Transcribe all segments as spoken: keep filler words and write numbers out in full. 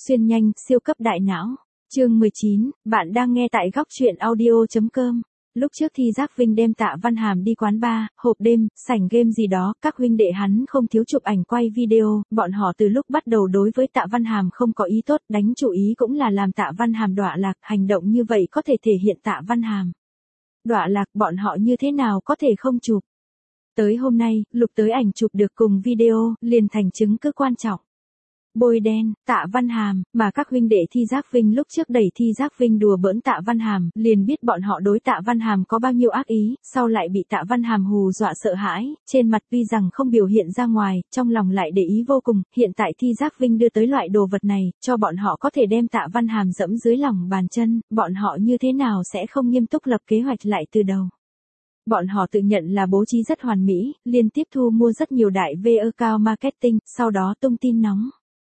Xuyên nhanh, siêu cấp đại não. Chương mười chín, bạn đang nghe tại góc truyện audio.com. Lúc trước Thi Giác Vinh đem Tạ Văn Hàm đi quán bar, hộp đêm, sảnh game gì đó, các huynh đệ hắn không thiếu chụp ảnh quay video, bọn họ từ lúc bắt đầu đối với Tạ Văn Hàm không có ý tốt, đánh chủ ý cũng là làm Tạ Văn Hàm đọa lạc, hành động như vậy có thể thể hiện Tạ Văn Hàm đọa lạc, bọn họ như thế nào có thể không chụp. Tới hôm nay, lục tới ảnh chụp được cùng video, liền thành chứng cứ quan trọng. Bôi đen, Tạ Văn Hàm, mà các huynh đệ Thi Giác Vinh lúc trước đẩy Thi Giác Vinh đùa bỡn Tạ Văn Hàm, liền biết bọn họ đối Tạ Văn Hàm có bao nhiêu ác ý, sau lại bị Tạ Văn Hàm hù dọa sợ hãi, trên mặt tuy rằng không biểu hiện ra ngoài, trong lòng lại để ý vô cùng, hiện tại Thi Giác Vinh đưa tới loại đồ vật này, cho bọn họ có thể đem Tạ Văn Hàm dẫm dưới lòng bàn chân, bọn họ như thế nào sẽ không nghiêm túc lập kế hoạch lại từ đầu. Bọn họ tự nhận là bố trí rất hoàn mỹ, liên tiếp thu mua rất nhiều đại vê e cao marketing, sau đó tung tin nóng.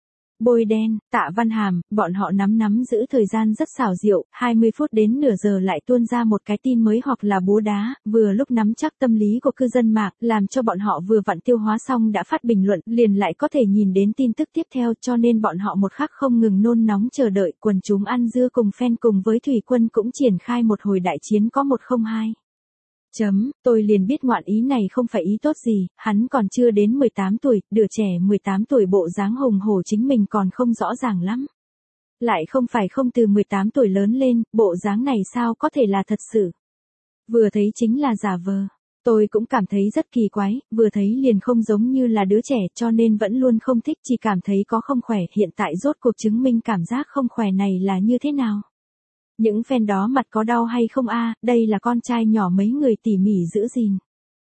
Bôi đen, Tạ Văn Hàm, bọn họ nắm nắm giữ thời gian rất xảo diệu, hai mươi phút đến nửa giờ lại tuôn ra một cái tin mới hoặc là búa đá, vừa lúc nắm chắc tâm lý của cư dân mạng, làm cho bọn họ vừa vặn tiêu hóa xong đã phát bình luận, liền lại có thể nhìn đến tin tức tiếp theo, cho nên bọn họ một khắc không ngừng nôn nóng chờ đợi, quần chúng ăn dưa cùng fan cùng với thủy quân cũng triển khai một hồi đại chiến có một không hai. Chấm, tôi liền biết ngoạn ý này không phải ý tốt gì, hắn còn chưa đến mười tám tuổi, đứa trẻ mười tám tuổi bộ dáng hùng hổ chính mình còn không rõ ràng lắm. Lại không phải không từ mười tám tuổi lớn lên, bộ dáng này sao có thể là thật sự. Vừa thấy chính là giả vờ. Tôi cũng cảm thấy rất kỳ quái, vừa thấy liền không giống như là đứa trẻ cho nên vẫn luôn không thích, chỉ cảm thấy có không khỏe, hiện tại rốt cuộc chứng minh cảm giác không khỏe này là như thế nào. Những fan đó mặt có đau hay không a, đây là con trai nhỏ mấy người tỉ mỉ giữ gìn.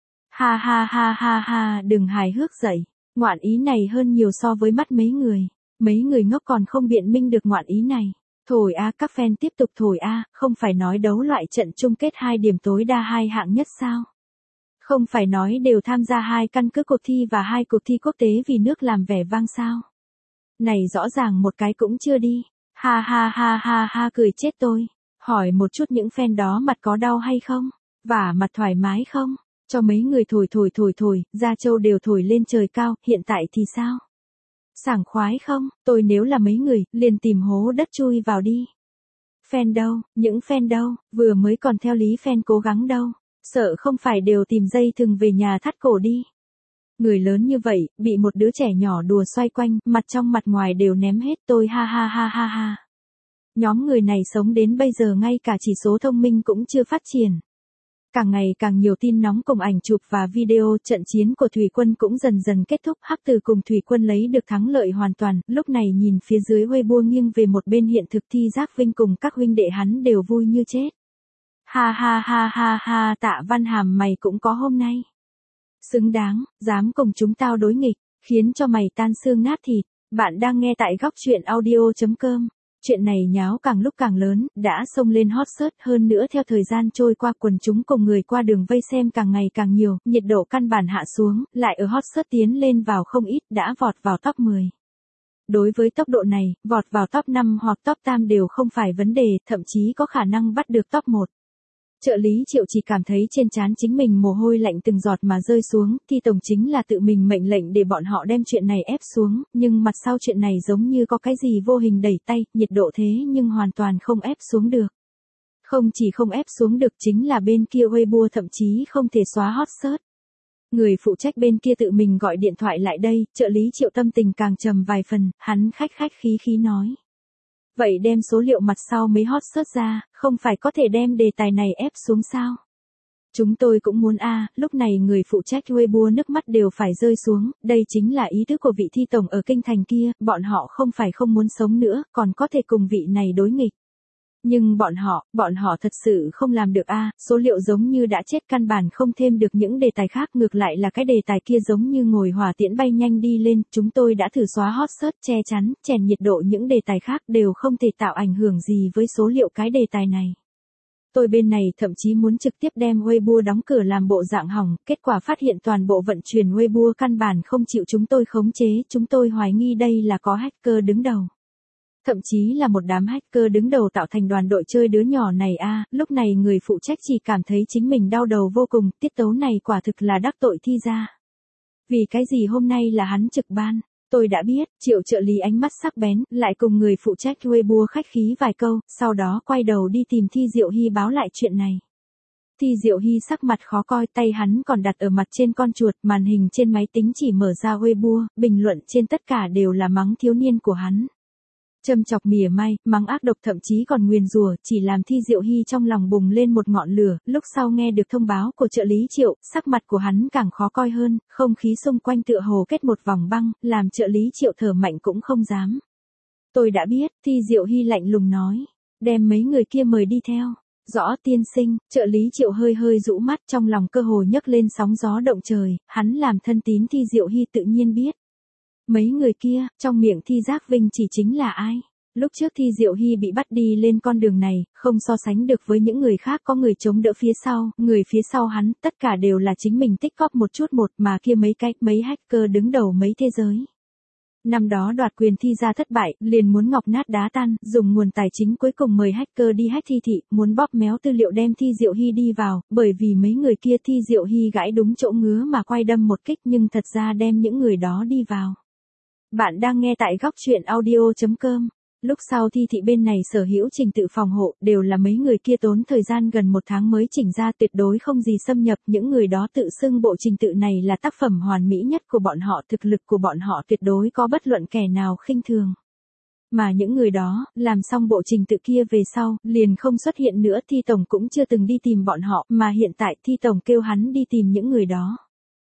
Ha ha ha ha ha, đừng hài hước dậy, ngoạn ý này hơn nhiều so với mắt mấy người. Mấy người ngốc còn không biện minh được ngoạn ý này. Thổi a, các fan tiếp tục thổi a, không phải nói đấu loại trận chung kết hai điểm tối đa hai hạng nhất sao? Không phải nói đều tham gia hai căn cứ cuộc thi và hai cuộc thi quốc tế vì nước làm vẻ vang sao? Này rõ ràng một cái cũng chưa đi. Ha ha ha ha ha, cười chết tôi. Hỏi một chút những fan đó mặt có đau hay không? Và mặt thoải mái không? Cho mấy người thổi thổi thổi thổi, da trâu đều thổi lên trời cao, hiện tại thì sao? Sảng khoái không? Tôi nếu là mấy người, liền tìm hố đất chui vào đi. Fan đâu? Những fan đâu? Vừa mới còn theo lý fan cố gắng đâu? Sợ không phải đều tìm dây thừng về nhà thắt cổ đi. Người lớn như vậy, bị một đứa trẻ nhỏ đùa xoay quanh, mặt trong mặt ngoài đều ném hết, tôi ha ha ha ha ha. Nhóm người này sống đến bây giờ ngay cả chỉ số thông minh cũng chưa phát triển. Càng ngày càng nhiều tin nóng cùng ảnh chụp và video, trận chiến của Thủy Quân cũng dần dần kết thúc, Hắc Từ cùng Thủy Quân lấy được thắng lợi hoàn toàn, lúc này nhìn phía dưới Weibo nghiêng về một bên hiện thực Thi Giác Vinh cùng các huynh đệ hắn đều vui như chết. Ha ha ha ha ha, Tạ Văn Hàm mày cũng có hôm nay. Xứng đáng, dám cùng chúng tao đối nghịch, khiến cho mày tan xương nát thịt. Bạn đang nghe tại góc truyện audio.com. Chuyện này nháo càng lúc càng lớn, đã xông lên hot search, hơn nữa theo thời gian trôi qua quần chúng cùng người qua đường vây xem càng ngày càng nhiều, nhiệt độ căn bản hạ xuống, lại ở hot search tiến lên vào không ít, đã vọt vào top mười. Đối với tốc độ này, vọt vào top năm hoặc top tam đều không phải vấn đề, thậm chí có khả năng bắt được top một. Trợ lý Triệu chỉ cảm thấy trên trán chính mình mồ hôi lạnh từng giọt mà rơi xuống, Thi Tổng chính là tự mình mệnh lệnh để bọn họ đem chuyện này ép xuống, nhưng mặt sau chuyện này giống như có cái gì vô hình đẩy tay, nhiệt độ thế nhưng hoàn toàn không ép xuống được. Không chỉ không ép xuống được chính là bên kia Weibo thậm chí không thể xóa hot search. Người phụ trách bên kia tự mình gọi điện thoại lại đây, trợ lý Triệu tâm tình càng trầm vài phần, hắn khách khách khí khí nói. Vậy đem số liệu mặt sau mấy hot search ra, không phải có thể đem đề tài này ép xuống sao? Chúng tôi cũng muốn a, à, lúc này người phụ trách Weibo nước mắt đều phải rơi xuống, đây chính là ý thức của vị Thi Tổng ở kinh thành kia, bọn họ không phải không muốn sống nữa, còn có thể cùng vị này đối nghịch. Nhưng bọn họ, bọn họ thật sự không làm được a, à, số liệu giống như đã chết căn bản không thêm được những đề tài khác, ngược lại là cái đề tài kia giống như ngồi hỏa tiễn bay nhanh đi lên, chúng tôi đã thử xóa hot search, che chắn, chèn nhiệt độ những đề tài khác đều không thể tạo ảnh hưởng gì với số liệu cái đề tài này. Tôi bên này thậm chí muốn trực tiếp đem Weibo đóng cửa làm bộ dạng hỏng, kết quả phát hiện toàn bộ vận chuyển Weibo căn bản không chịu chúng tôi khống chế, chúng tôi hoài nghi đây là có hacker đứng đầu. Thậm chí là một đám hacker đứng đầu tạo thành đoàn đội chơi đứa nhỏ này a, à, lúc này người phụ trách chỉ cảm thấy chính mình đau đầu vô cùng, tiết tấu này quả thực là đắc tội Thi gia. Vì cái gì hôm nay là hắn trực ban? Tôi đã biết, Triệu trợ lý ánh mắt sắc bén, lại cùng người phụ trách Weibo khách khí vài câu, sau đó quay đầu đi tìm Thi Diệu Hy báo lại chuyện này. Thi Diệu Hy sắc mặt khó coi, tay hắn còn đặt ở mặt trên con chuột, màn hình trên máy tính chỉ mở ra Weibo, bình luận trên tất cả đều là mắng thiếu niên của hắn. Châm chọc mỉa mai, mắng ác độc, thậm chí còn nguyền rủa, chỉ làm Thi Diệu Hy trong lòng bùng lên một ngọn lửa. Lúc sau nghe được thông báo của trợ lý Triệu, sắc mặt của hắn càng khó coi hơn, không khí xung quanh tựa hồ kết một vòng băng, làm trợ lý Triệu thở mạnh cũng không dám. Tôi đã biết, Thi Diệu Hy lạnh lùng nói, đem mấy người kia mời đi theo. Rõ tiên sinh, trợ lý Triệu hơi hơi rũ mắt, trong lòng cơ hồ nhấc lên sóng gió động trời, hắn làm thân tín Thi Diệu Hy tự nhiên biết. Mấy người kia, trong miệng Thi Giác Vinh chỉ chính là ai? Lúc trước Thi Diệu Hy bị bắt đi lên con đường này, không so sánh được với những người khác, có người chống đỡ phía sau, người phía sau hắn, tất cả đều là chính mình tích góp một chút một, mà kia mấy cái, mấy hacker đứng đầu mấy thế giới. Năm đó đoạt quyền Thi ra thất bại, liền muốn ngọc nát đá tan, dùng nguồn tài chính cuối cùng mời hacker đi hack Thi thị, muốn bóp méo tư liệu đem Thi Diệu Hy đi vào, bởi vì mấy người kia Thi Diệu Hy gãi đúng chỗ ngứa mà quay đâm một kích, nhưng thật ra đem những người đó đi vào. Bạn đang nghe tại góc truyện audio chấm com. Lúc sau Thi thị bên này sở hữu trình tự phòng hộ, đều là mấy người kia tốn thời gian gần một tháng mới chỉnh ra, tuyệt đối không gì xâm nhập, những người đó tự xưng bộ trình tự này là tác phẩm hoàn mỹ nhất của bọn họ, thực lực của bọn họ tuyệt đối có bất luận kẻ nào khinh thường. Mà những người đó, làm xong bộ trình tự kia về sau, liền không xuất hiện nữa, Thi Tổng cũng chưa từng đi tìm bọn họ, mà hiện tại Thi Tổng kêu hắn đi tìm những người đó.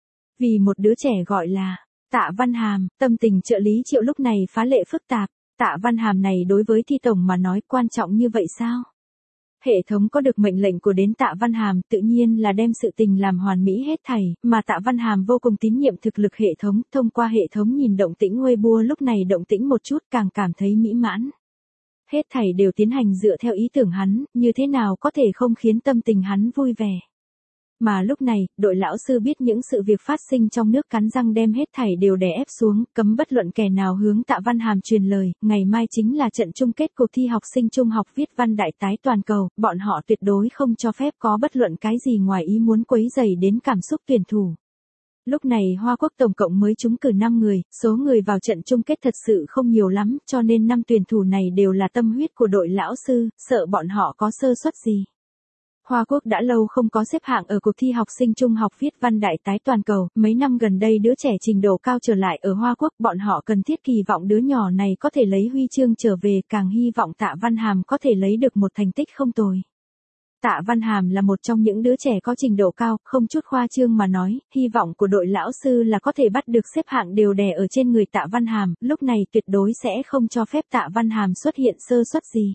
Vì một đứa trẻ gọi là Tạ Văn Hàm, tâm tình trợ lý Triệu lúc này phá lệ phức tạp. Tạ Văn Hàm này đối với Thi Tổng mà nói quan trọng như vậy sao? Hệ thống có được mệnh lệnh của đến Tạ Văn Hàm, tự nhiên là đem sự tình làm hoàn mỹ hết thảy, mà Tạ Văn Hàm vô cùng tín nhiệm thực lực hệ thống, thông qua hệ thống nhìn động tĩnh Weibo lúc này động tĩnh một chút càng cảm thấy mỹ mãn. Hết thảy đều tiến hành dựa theo ý tưởng hắn, như thế nào có thể không khiến tâm tình hắn vui vẻ. Mà lúc này, đội lão sư biết những sự việc phát sinh trong nước, cắn răng đem hết thảy đều đè ép xuống, cấm bất luận kẻ nào hướng Tạ Văn Hàm truyền lời, ngày mai chính là trận chung kết cuộc thi học sinh trung học viết văn đại tái toàn cầu, bọn họ tuyệt đối không cho phép có bất luận cái gì ngoài ý muốn quấy rầy đến cảm xúc tuyển thủ. Lúc này Hoa Quốc tổng cộng mới trúng cử năm người, số người vào trận chung kết thật sự không nhiều lắm, cho nên năm tuyển thủ này đều là tâm huyết của đội lão sư, sợ bọn họ có sơ suất gì. Hoa Quốc đã lâu không có xếp hạng ở cuộc thi học sinh trung học viết văn đại tái toàn cầu, mấy năm gần đây đứa trẻ trình độ cao trở lại ở Hoa Quốc, bọn họ cần thiết kỳ vọng đứa nhỏ này có thể lấy huy chương trở về, càng hy vọng Tạ Văn Hàm có thể lấy được một thành tích không tồi. Tạ Văn Hàm là một trong những đứa trẻ có trình độ cao, không chút khoa trương mà nói, hy vọng của đội lão sư là có thể bắt được xếp hạng đều đè ở trên người Tạ Văn Hàm, lúc này tuyệt đối sẽ không cho phép Tạ Văn Hàm xuất hiện sơ suất gì.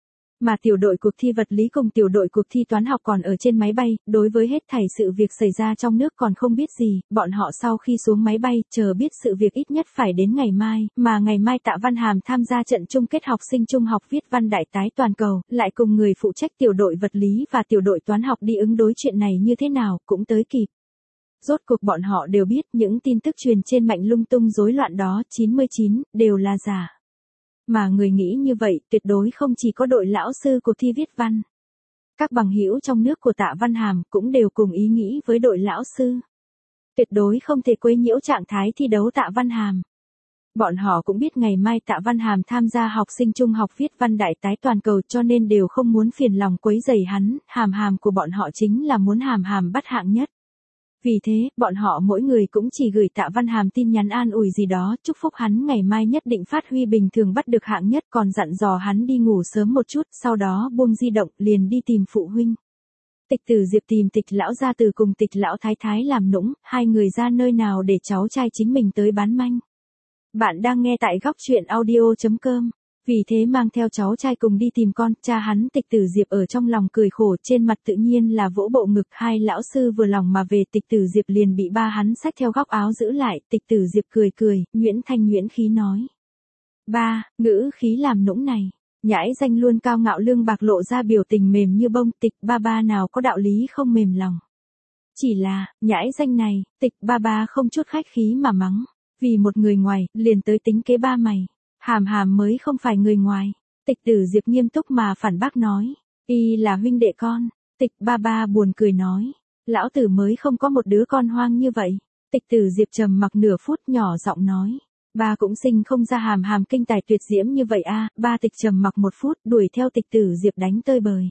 Mà tiểu đội cuộc thi vật lý cùng tiểu đội cuộc thi toán học còn ở trên máy bay, đối với hết thảy sự việc xảy ra trong nước còn không biết gì, bọn họ sau khi xuống máy bay, chờ biết sự việc ít nhất phải đến ngày mai, mà ngày mai Tạ Văn Hàm tham gia trận chung kết học sinh trung học viết văn đại tái toàn cầu, lại cùng người phụ trách tiểu đội vật lý và tiểu đội toán học đi ứng đối chuyện này như thế nào, cũng tới kịp. Rốt cuộc bọn họ đều biết những tin tức truyền trên mạng lung tung rối loạn đó, chín mươi chín, đều là giả. Mà người nghĩ như vậy, tuyệt đối không chỉ có đội lão sư cuộc thi viết văn. Các bằng hữu trong nước của Tạ Văn Hàm cũng đều cùng ý nghĩ với đội lão sư. Tuyệt đối không thể quấy nhiễu trạng thái thi đấu Tạ Văn Hàm. Bọn họ cũng biết ngày mai Tạ Văn Hàm tham gia học sinh trung học viết văn đại tái toàn cầu, cho nên đều không muốn phiền lòng quấy rầy hắn, Hàm Hàm của bọn họ chính là muốn Hàm Hàm bắt hạng nhất. Vì thế, bọn họ mỗi người cũng chỉ gửi Tạ Văn Hàm tin nhắn an ủi gì đó, chúc phúc hắn ngày mai nhất định phát huy bình thường bắt được hạng nhất, còn dặn dò hắn đi ngủ sớm một chút, sau đó buông di động, liền đi tìm phụ huynh. Tịch Tử Diệp tìm Tịch lão gia tử cùng Tịch lão thái thái làm nũng, hai người ra nơi nào để cháu trai chính mình tới bán manh. Bạn đang nghe tại góc truyện audio chấm com. Vì thế mang theo cháu trai cùng đi tìm con, cha hắn Tịch Tử Diệp ở trong lòng cười khổ, trên mặt tự nhiên là vỗ bộ ngực, hai lão sư vừa lòng mà về, Tịch Tử Diệp liền bị ba hắn xách theo góc áo giữ lại, Tịch Tử Diệp cười cười, nhuyễn thanh nhuyễn khí nói. Ba, ngữ khí làm nũng này, nhãi danh luôn cao ngạo lương bạc lộ ra biểu tình mềm như bông, Tịch ba ba nào có đạo lý không mềm lòng. Chỉ là, nhãi danh này, Tịch ba ba không chút khách khí mà mắng, vì một người ngoài, liền tới tính kế ba mày. Hàm Hàm mới không phải người ngoài. Tịch Tử Diệp nghiêm túc mà phản bác nói. Y là huynh đệ con. Tịch ba ba buồn cười nói. Lão tử mới không có một đứa con hoang như vậy. Tịch Tử Diệp trầm mặc nửa phút nhỏ giọng nói. Ba cũng sinh không ra hàm hàm kinh tài tuyệt diễm như vậy a. Ba Tịch trầm mặc một phút, đuổi theo Tịch Tử Diệp đánh tơi bời.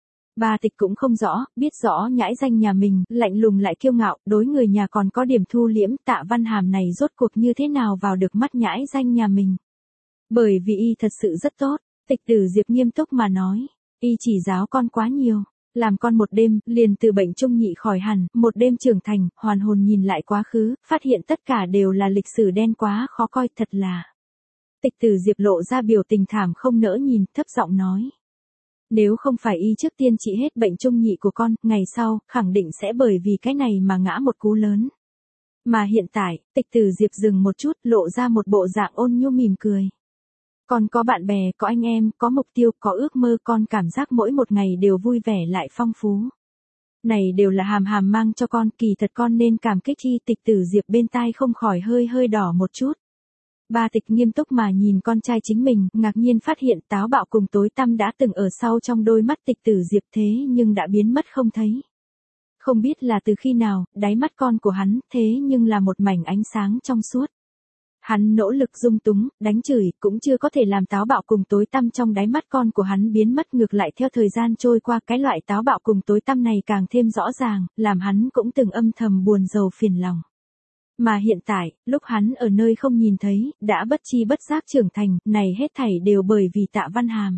Ba Tịch cũng không rõ, biết rõ nhãi danh nhà mình, lạnh lùng lại kiêu ngạo, đối người nhà còn có điểm thu liễm, Tạ Văn Hàm này rốt cuộc như thế nào vào được mắt nhãi danh nhà mình. Bởi vì y thật sự rất tốt, Tịch Tử Diệp nghiêm túc mà nói, y chỉ giáo con quá nhiều. Làm con một đêm, liền từ bệnh trung nhị khỏi hẳn, một đêm trưởng thành, hoàn hồn nhìn lại quá khứ, phát hiện tất cả đều là lịch sử đen quá khó coi, thật là. Tịch Tử Diệp lộ ra biểu tình thảm không nỡ nhìn, thấp giọng nói. Nếu không phải y trước tiên trị hết bệnh trung nhị của con, ngày sau, khẳng định sẽ bởi vì cái này mà ngã một cú lớn. Mà hiện tại, Tịch Tử Diệp dừng một chút, lộ ra một bộ dạng ôn nhu mỉm cười. Con có bạn bè, có anh em, có mục tiêu, có ước mơ, con cảm giác mỗi một ngày đều vui vẻ lại phong phú. Này đều là Hàm Hàm mang cho con, kỳ thật con nên cảm kích chi. Tịch Tử Diệp bên tai không khỏi hơi hơi đỏ một chút. Ba Tịch nghiêm túc mà nhìn con trai chính mình, ngạc nhiên phát hiện táo bạo cùng tối tăm đã từng ở sau trong đôi mắt Tịch Tử Diệp thế nhưng đã biến mất không thấy. Không biết là từ khi nào, đáy mắt con của hắn, thế nhưng là một mảnh ánh sáng trong suốt. Hắn nỗ lực dung túng, đánh chửi, cũng chưa có thể làm táo bạo cùng tối tăm trong đáy mắt con của hắn biến mất, ngược lại theo thời gian trôi qua, cái loại táo bạo cùng tối tăm này càng thêm rõ ràng, làm hắn cũng từng âm thầm buồn rầu phiền lòng. Mà hiện tại, lúc hắn ở nơi không nhìn thấy, đã bất chi bất giác trưởng thành, này hết thảy đều bởi vì Tạ Văn Hàm.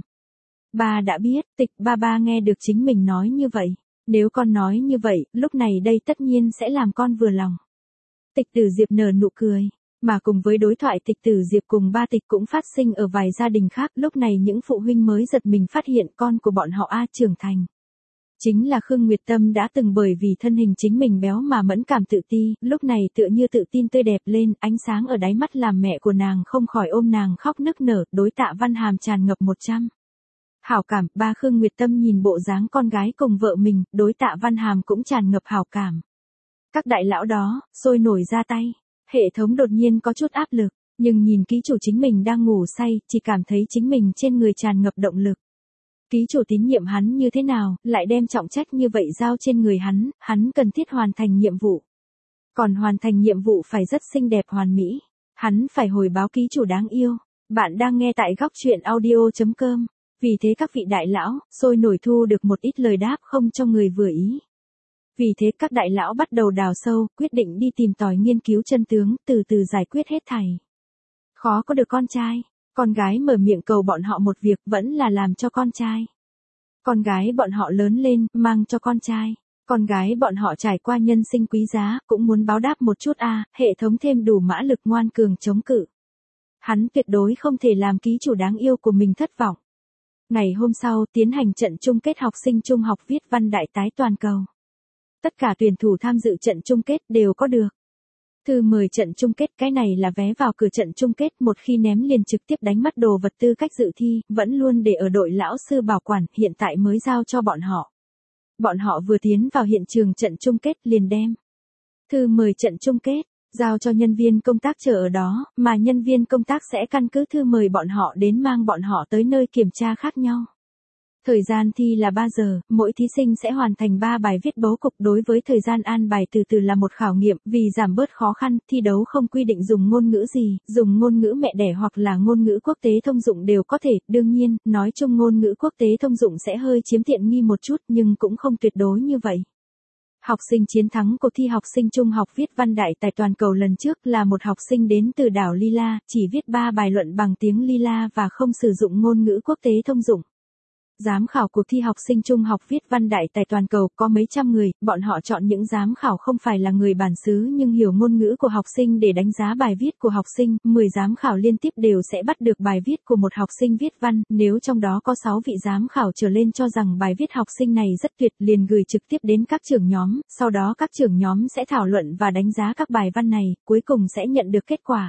Ba đã biết, Tịch ba ba nghe được chính mình nói như vậy. Nếu con nói như vậy, lúc này đây tất nhiên sẽ làm con vừa lòng. Tịch Tử Diệp nở nụ cười. Mà cùng với đối thoại Tịch Tử Diệp cùng Ba Tịch cũng phát sinh ở vài gia đình khác, lúc này những phụ huynh mới giật mình phát hiện con của bọn họ A trưởng thành. Chính là Khương Nguyệt Tâm đã từng bởi vì thân hình chính mình béo mà mẫn cảm tự ti, lúc này tựa như tự tin tươi đẹp lên, ánh sáng ở đáy mắt làm mẹ của nàng không khỏi ôm nàng khóc nức nở, đối Tạ Văn Hàm tràn ngập một trăm. Hảo cảm, ba Khương Nguyệt Tâm nhìn bộ dáng con gái cùng vợ mình, đối Tạ Văn Hàm cũng tràn ngập hảo cảm. Các đại lão đó, sôi nổi ra tay. Hệ thống đột nhiên có chút áp lực, nhưng nhìn ký chủ chính mình đang ngủ say, chỉ cảm thấy chính mình trên người tràn ngập động lực. Ký chủ tín nhiệm hắn như thế nào, lại đem trọng trách như vậy giao trên người hắn, hắn cần thiết hoàn thành nhiệm vụ. Còn hoàn thành nhiệm vụ phải rất xinh đẹp hoàn mỹ, hắn phải hồi báo ký chủ đáng yêu. Bạn đang nghe tại góc truyện audio chấm com, vì thế các vị đại lão, sôi nổi thu được một ít lời đáp không cho người vừa ý. Vì thế các đại lão bắt đầu đào sâu, quyết định đi tìm tòi nghiên cứu chân tướng, từ từ giải quyết hết thảy. Khó có được con trai, con gái mở miệng cầu bọn họ một việc vẫn là làm cho con trai. Con gái bọn họ lớn lên, mang cho con trai. Con gái bọn họ trải qua nhân sinh quý giá, cũng muốn báo đáp một chút a, hệ thống thêm đủ mã lực ngoan cường chống cự. Hắn tuyệt đối không thể làm ký chủ đáng yêu của mình thất vọng. Ngày hôm sau, tiến hành trận chung kết học sinh trung học viết văn đại tái toàn cầu. Tất cả tuyển thủ tham dự trận chung kết đều có được thư mời trận chung kết, cái này là vé vào cửa trận chung kết, một khi ném liền trực tiếp đánh mất đồ vật tư cách dự thi, vẫn luôn để ở đội lão sư bảo quản, hiện tại mới giao cho bọn họ. Bọn họ vừa tiến vào hiện trường trận chung kết liền đem thư mời trận chung kết giao cho nhân viên công tác chờ ở đó, mà nhân viên công tác sẽ căn cứ thư mời bọn họ đến mang bọn họ tới nơi kiểm tra khác nhau. Thời gian thi là ba giờ, mỗi thí sinh sẽ hoàn thành ba bài viết bố cục. Đối với thời gian an bài từ từ là một khảo nghiệm, vì giảm bớt khó khăn, thi đấu không quy định dùng ngôn ngữ gì, dùng ngôn ngữ mẹ đẻ hoặc là ngôn ngữ quốc tế thông dụng đều có thể, đương nhiên, nói chung ngôn ngữ quốc tế thông dụng sẽ hơi chiếm tiện nghi một chút nhưng cũng không tuyệt đối như vậy. Học sinh chiến thắng cuộc thi học sinh trung học viết văn đại tài toàn cầu lần trước là một học sinh đến từ đảo Lila, chỉ viết ba bài luận bằng tiếng Lila và không sử dụng ngôn ngữ quốc tế thông dụng. Giám khảo cuộc thi học sinh trung học viết văn đại tài toàn cầu có mấy trăm người, bọn họ chọn những giám khảo không phải là người bản xứ nhưng hiểu ngôn ngữ của học sinh để đánh giá bài viết của học sinh, mười giám khảo liên tiếp đều sẽ bắt được bài viết của một học sinh viết văn, nếu trong đó có sáu vị giám khảo trở lên cho rằng bài viết học sinh này rất tuyệt liền gửi trực tiếp đến các trưởng nhóm, sau đó các trưởng nhóm sẽ thảo luận và đánh giá các bài văn này, cuối cùng sẽ nhận được kết quả.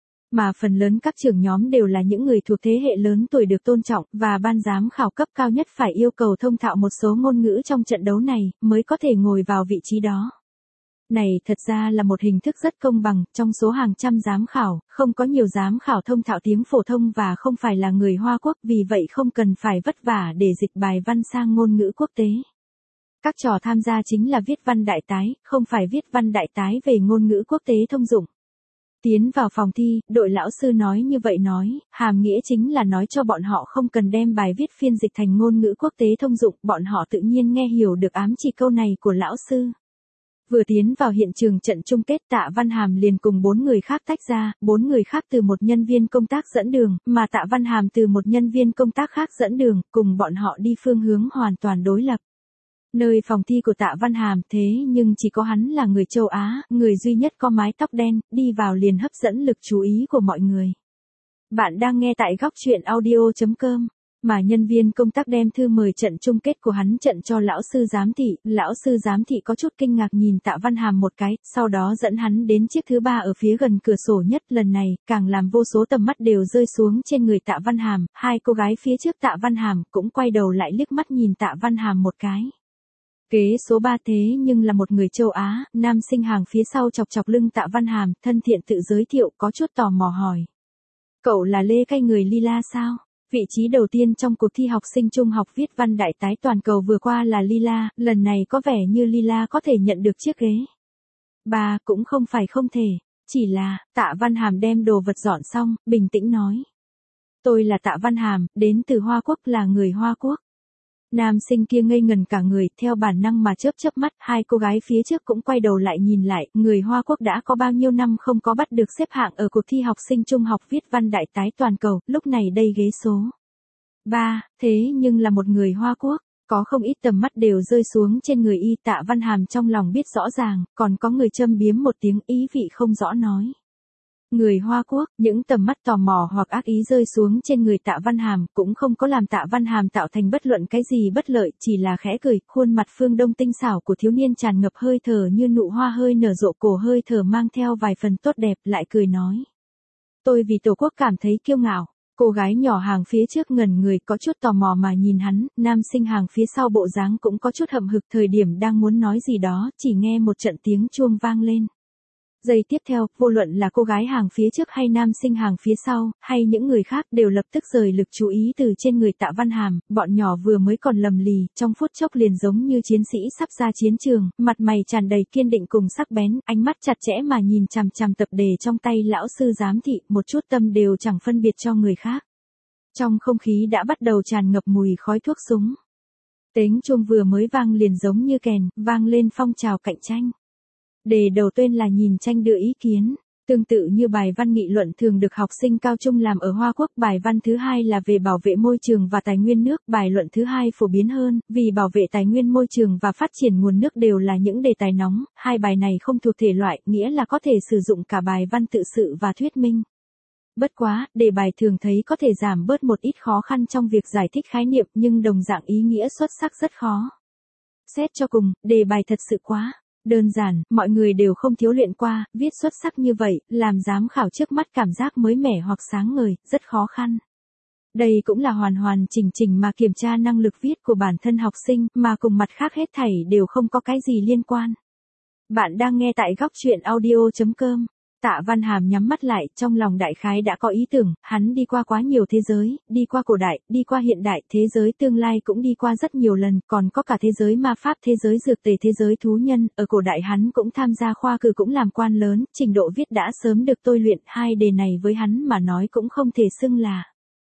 Mà phần lớn các trưởng nhóm đều là những người thuộc thế hệ lớn tuổi được tôn trọng, và ban giám khảo cấp cao nhất phải yêu cầu thông thạo một số ngôn ngữ trong trận đấu này, mới có thể ngồi vào vị trí đó. Này thật ra là một hình thức rất công bằng, trong số hàng trăm giám khảo, không có nhiều giám khảo thông thạo tiếng phổ thông và không phải là người Hoa Quốc, vì vậy không cần phải vất vả để dịch bài văn sang ngôn ngữ quốc tế. Các trò tham gia chính là viết văn đại tái, không phải viết văn đại tái về ngôn ngữ quốc tế thông dụng. Tiến vào phòng thi, đội lão sư nói như vậy nói, hàm nghĩa chính là nói cho bọn họ không cần đem bài viết phiên dịch thành ngôn ngữ quốc tế thông dụng, bọn họ tự nhiên nghe hiểu được ám chỉ câu này của lão sư. Vừa tiến vào hiện trường trận chung kết, Tạ Văn Hàm liền cùng bốn người khác tách ra, bốn người khác từ một nhân viên công tác dẫn đường, mà Tạ Văn Hàm từ một nhân viên công tác khác dẫn đường, cùng bọn họ đi phương hướng hoàn toàn đối lập. Nơi phòng thi của Tạ Văn Hàm thế nhưng chỉ có hắn là người châu Á, người duy nhất có mái tóc đen, đi vào liền hấp dẫn lực chú ý của mọi người. Bạn đang nghe tại góc truyện audio chấm com. Mà nhân viên công tác đem thư mời trận chung kết của hắn trận cho lão sư giám thị, lão sư giám thị có chút kinh ngạc nhìn Tạ Văn Hàm một cái, sau đó dẫn hắn đến chiếc thứ ba ở phía gần cửa sổ nhất, lần này, càng làm vô số tầm mắt đều rơi xuống trên người Tạ Văn Hàm, hai cô gái phía trước Tạ Văn Hàm cũng quay đầu lại liếc mắt nhìn Tạ Văn Hàm một cái. Kế số ba thế nhưng là một người châu Á, nam sinh hàng phía sau chọc chọc lưng Tạ Văn Hàm, thân thiện tự giới thiệu, có chút tò mò hỏi. Cậu là Lê Cay người Lila sao? Vị trí đầu tiên trong cuộc thi học sinh trung học viết văn đại tái toàn cầu vừa qua là Lila, lần này có vẻ như Lila có thể nhận được chiếc ghế. Ba, cũng không phải không thể, chỉ là, Tạ Văn Hàm đem đồ vật dọn xong, bình tĩnh nói. Tôi là Tạ Văn Hàm, đến từ Hoa Quốc, là người Hoa Quốc. Nam sinh kia ngây ngần cả người, theo bản năng mà chớp chớp mắt, hai cô gái phía trước cũng quay đầu lại nhìn lại, người Hoa Quốc đã có bao nhiêu năm không có bắt được xếp hạng ở cuộc thi học sinh trung học viết văn đại tái toàn cầu, lúc này đây ghế số ba, thế nhưng là một người Hoa Quốc, có không ít tầm mắt đều rơi xuống trên người y. Tạ Văn Hàm trong lòng biết rõ ràng, còn có người châm biếm một tiếng ý vị không rõ nói. Người Hoa Quốc, những tầm mắt tò mò hoặc ác ý rơi xuống trên người Tạ Văn Hàm, cũng không có làm Tạ Văn Hàm tạo thành bất luận cái gì bất lợi, chỉ là khẽ cười, khuôn mặt phương đông tinh xảo của thiếu niên tràn ngập hơi thở như nụ hoa hơi nở rộ, cổ hơi thở mang theo vài phần tốt đẹp, lại cười nói. Tôi vì Tổ quốc cảm thấy kiêu ngạo. Cô gái nhỏ hàng phía trước ngẩn người, có chút tò mò mà nhìn hắn, nam sinh hàng phía sau bộ dáng cũng có chút hậm hực, thời điểm đang muốn nói gì đó, chỉ nghe một trận tiếng chuông vang lên. Giây tiếp theo, vô luận là cô gái hàng phía trước hay nam sinh hàng phía sau, hay những người khác đều lập tức rời lực chú ý từ trên người Tạ Văn Hàm, bọn nhỏ vừa mới còn lầm lì, trong phút chốc liền giống như chiến sĩ sắp ra chiến trường, mặt mày tràn đầy kiên định cùng sắc bén, ánh mắt chặt chẽ mà nhìn chằm chằm tập đề trong tay lão sư giám thị, một chút tâm đều chẳng phân biệt cho người khác. Trong không khí đã bắt đầu tràn ngập mùi khói thuốc súng. Tiếng chuông vừa mới vang liền giống như kèn, vang lên phong trào cạnh tranh. Đề đầu tên là nhìn tranh đưa ý kiến, tương tự như bài văn nghị luận thường được học sinh cao trung làm ở Hoa Quốc, bài văn thứ hai là về bảo vệ môi trường và tài nguyên nước, bài luận thứ hai phổ biến hơn, vì bảo vệ tài nguyên môi trường và phát triển nguồn nước đều là những đề tài nóng, hai bài này không thuộc thể loại, nghĩa là có thể sử dụng cả bài văn tự sự và thuyết minh. Bất quá, đề bài thường thấy có thể giảm bớt một ít khó khăn trong việc giải thích khái niệm, nhưng đồng dạng ý nghĩa xuất sắc rất khó. Xét cho cùng, đề bài thật sự quá đơn giản, mọi người đều không thiếu luyện qua, viết xuất sắc như vậy, làm giám khảo trước mắt cảm giác mới mẻ hoặc sáng ngời, rất khó khăn. Đây cũng là hoàn hoàn chỉnh chỉnh mà kiểm tra năng lực viết của bản thân học sinh, mà cùng mặt khác hết thảy đều không có cái gì liên quan. Bạn đang nghe tại góc truyện audio chấm com. Tạ Văn Hàm nhắm mắt lại, trong lòng đại khái đã có ý tưởng, hắn đi qua quá nhiều thế giới, đi qua cổ đại, đi qua hiện đại, thế giới tương lai cũng đi qua rất nhiều lần, còn có cả thế giới ma pháp, thế giới dược tề, thế giới thú nhân, ở cổ đại hắn cũng tham gia khoa cử cũng làm quan lớn, trình độ viết đã sớm được tôi luyện, hai đề này với hắn mà nói cũng không thể xưng là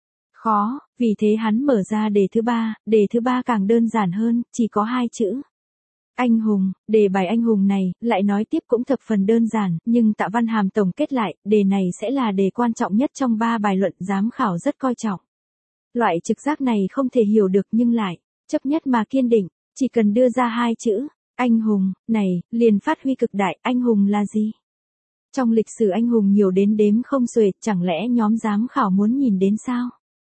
khó, vì thế hắn mở ra đề thứ ba, đề thứ ba càng đơn giản hơn, chỉ có hai chữ. Anh hùng, đề bài anh hùng này, lại nói tiếp cũng thập phần đơn giản, nhưng Tạ Văn Hàm tổng kết lại, đề này sẽ là đề quan trọng nhất trong ba bài luận, giám khảo rất coi trọng. Loại trực giác này không thể hiểu được nhưng lại, chấp nhất mà kiên định, chỉ cần đưa ra hai chữ, anh hùng, này, liền phát huy cực đại, anh hùng là gì? Trong lịch sử anh hùng nhiều đến đếm không xuể, chẳng lẽ nhóm giám khảo muốn nhìn đến sao?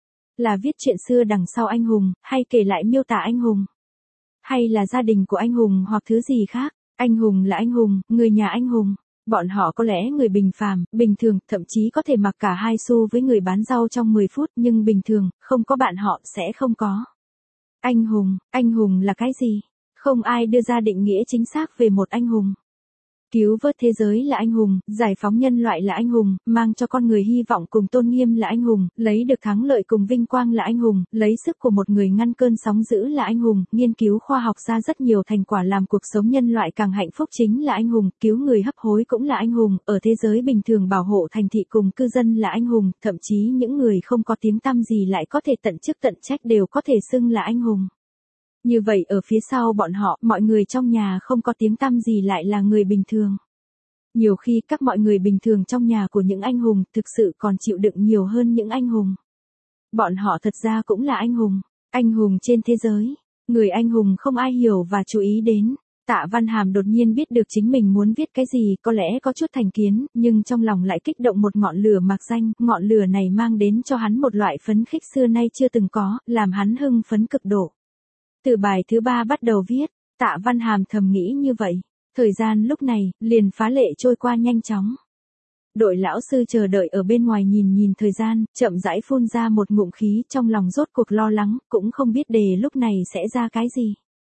Là viết chuyện xưa đằng sau anh hùng, hay kể lại miêu tả anh hùng? Hay là gia đình của anh hùng hoặc thứ gì khác? Anh hùng là anh hùng, người nhà anh hùng. Bọn họ có lẽ người bình phàm, bình thường, thậm chí có thể mặc cả hai xu với người bán rau trong mười phút, nhưng bình thường, không có bạn họ sẽ không có. Anh hùng, anh hùng là cái gì? Không ai đưa ra định nghĩa chính xác về một anh hùng. Cứu vớt thế giới là anh hùng, giải phóng nhân loại là anh hùng, mang cho con người hy vọng cùng tôn nghiêm là anh hùng, lấy được thắng lợi cùng vinh quang là anh hùng, lấy sức của một người ngăn cơn sóng dữ là anh hùng, nghiên cứu khoa học ra rất nhiều thành quả làm cuộc sống nhân loại càng hạnh phúc chính là anh hùng, cứu người hấp hối cũng là anh hùng, ở thế giới bình thường bảo hộ thành thị cùng cư dân là anh hùng, thậm chí những người không có tiếng tăm gì lại có thể tận chức tận trách đều có thể xưng là anh hùng. Như vậy ở phía sau bọn họ, mọi người trong nhà không có tiếng tăm gì lại là người bình thường. Nhiều khi các mọi người bình thường trong nhà của những anh hùng thực sự còn chịu đựng nhiều hơn những anh hùng. Bọn họ thật ra cũng là anh hùng, anh hùng trên thế giới, người anh hùng không ai hiểu và chú ý đến. Tạ Văn Hàm đột nhiên biết được chính mình muốn viết cái gì, có lẽ có chút thành kiến, nhưng trong lòng lại kích động một ngọn lửa mạc danh, ngọn lửa này mang đến cho hắn một loại phấn khích xưa nay chưa từng có, làm hắn hưng phấn cực độ. Từ bài thứ ba bắt đầu viết, Tạ Văn Hàm thầm nghĩ như vậy. Thời gian lúc này, liền phá lệ trôi qua nhanh chóng. Đội lão sư chờ đợi ở bên ngoài nhìn nhìn thời gian, chậm rãi phun ra một ngụm khí trong lòng rốt cuộc lo lắng, cũng không biết đề lúc này sẽ ra cái gì.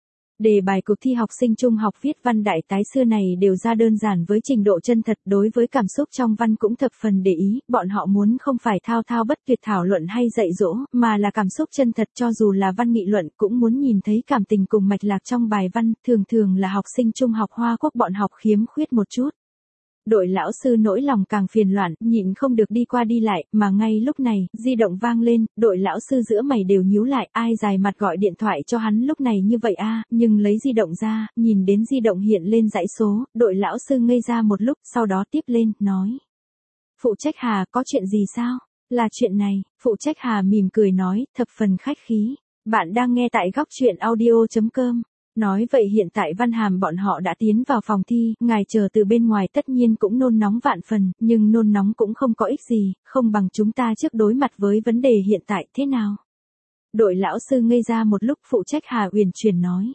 Đề bài cuộc thi học sinh trung học viết văn đại tái xưa này đều ra đơn giản với trình độ chân thật, đối với cảm xúc trong văn cũng thập phần để ý, bọn họ muốn không phải thao thao bất tuyệt thảo luận hay dạy dỗ, mà là cảm xúc chân thật, cho dù là văn nghị luận cũng muốn nhìn thấy cảm tình cùng mạch lạc trong bài văn, thường thường là học sinh trung học Hoa Quốc bọn học khiếm khuyết một chút. Đội lão sư nỗi lòng càng phiền loạn, nhịn không được đi qua đi lại, mà ngay lúc này, di động vang lên, đội lão sư giữa mày đều nhíu lại, ai dài mặt gọi điện thoại cho hắn lúc này như vậy a, nhưng lấy di động ra, nhìn đến di động hiện lên dãy số, đội lão sư ngây ra một lúc, sau đó tiếp lên, nói. Phụ trách Hà, có chuyện gì sao? Là chuyện này, phụ trách Hà mỉm cười nói, thập phần khách khí. Bạn đang nghe tại góc truyện audio chấm com. Nói vậy hiện tại Văn Hàm bọn họ đã tiến vào phòng thi, ngài chờ từ bên ngoài tất nhiên cũng nôn nóng vạn phần, nhưng nôn nóng cũng không có ích gì, không bằng chúng ta trước đối mặt với vấn đề hiện tại thế nào. Đội lão sư ngây ra một lúc, phụ trách Hà uyển chuyển nói.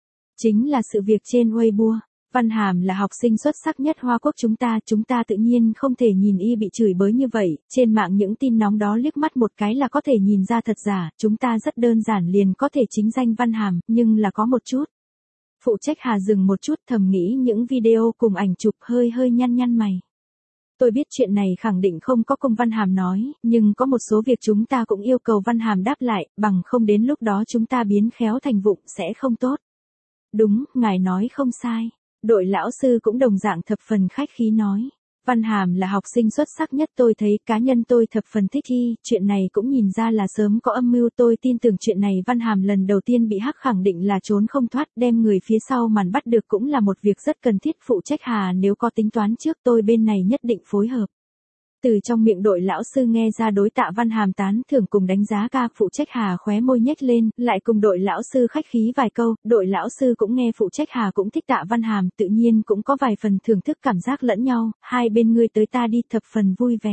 Chính là sự việc trên Weibo. Văn Hàm là học sinh xuất sắc nhất Hoa Quốc chúng ta, chúng ta tự nhiên không thể nhìn y bị chửi bới như vậy, trên mạng những tin nóng đó liếc mắt một cái là có thể nhìn ra thật giả, chúng ta rất đơn giản liền có thể chính danh Văn Hàm, nhưng là có một chút. Phụ trách Hà dừng một chút thầm nghĩ những video cùng ảnh chụp hơi hơi nhăn nhăn mày. Tôi biết chuyện này khẳng định không có cùng Văn Hàm nói, nhưng có một số việc chúng ta cũng yêu cầu Văn Hàm đáp lại, bằng không đến lúc đó chúng ta biến khéo thành vụng sẽ không tốt. Đúng, ngài nói không sai. Đội lão sư cũng đồng dạng thập phần khách khí nói. Văn Hàm là học sinh xuất sắc nhất tôi thấy, cá nhân tôi thập phần thích y, chuyện này cũng nhìn ra là sớm có âm mưu, tôi tin tưởng chuyện này Văn Hàm lần đầu tiên bị hack khẳng định là trốn không thoát, đem người phía sau màn bắt được cũng là một việc rất cần thiết, phụ trách Hà nếu có tính toán trước tôi bên này nhất định phối hợp. Từ trong miệng đội lão sư nghe ra đối Tạ Văn Hàm tán thưởng cùng đánh giá ca, phụ trách Hà khóe môi nhếch lên, lại cùng đội lão sư khách khí vài câu, đội lão sư cũng nghe phụ trách Hà cũng thích Tạ Văn Hàm, tự nhiên cũng có vài phần thưởng thức cảm giác lẫn nhau, hai bên ngươi tới ta đi thập phần vui vẻ.